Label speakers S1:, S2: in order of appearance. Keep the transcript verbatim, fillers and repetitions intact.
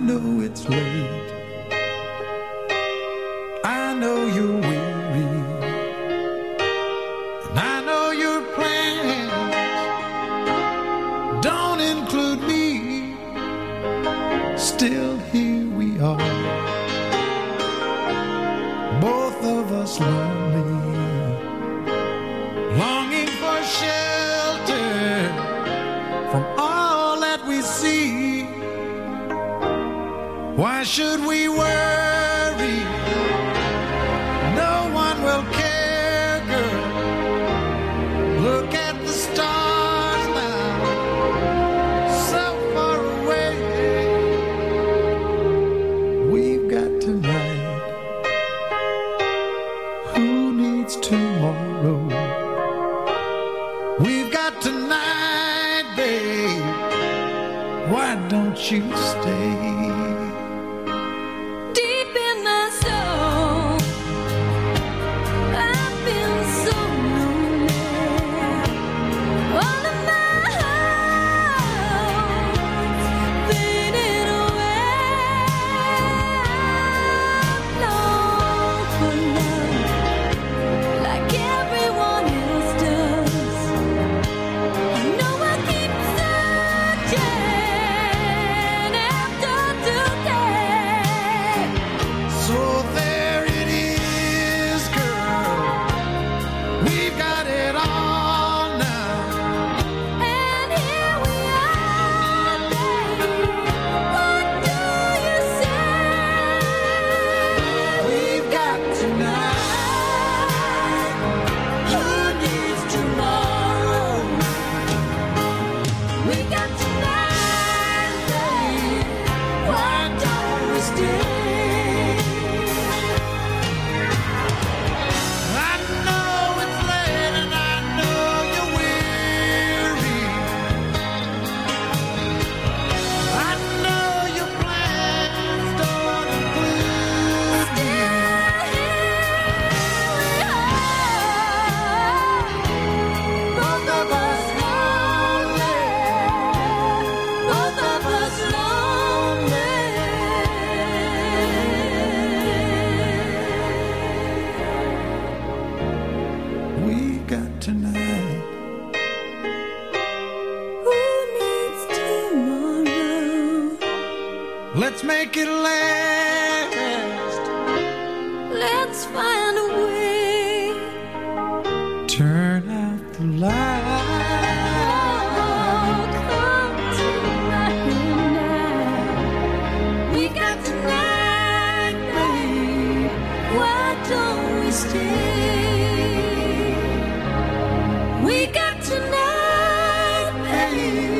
S1: know it's late. I know you're weary, and I know your plans don't include me. Still here we are, both of us lonely, longing for shelter from all that we see. Why should we worry? No one will care, girl. Look at the stars now, so far away. We've got tonight. Who needs tomorrow? We've got tonight, babe. Why don't you stay? Let's make it last.
S2: Let's find a way.
S1: Turn out the light.
S2: Oh, come tonight, tonight. We got tonight, babe. Why don't we stay? We got tonight, babe.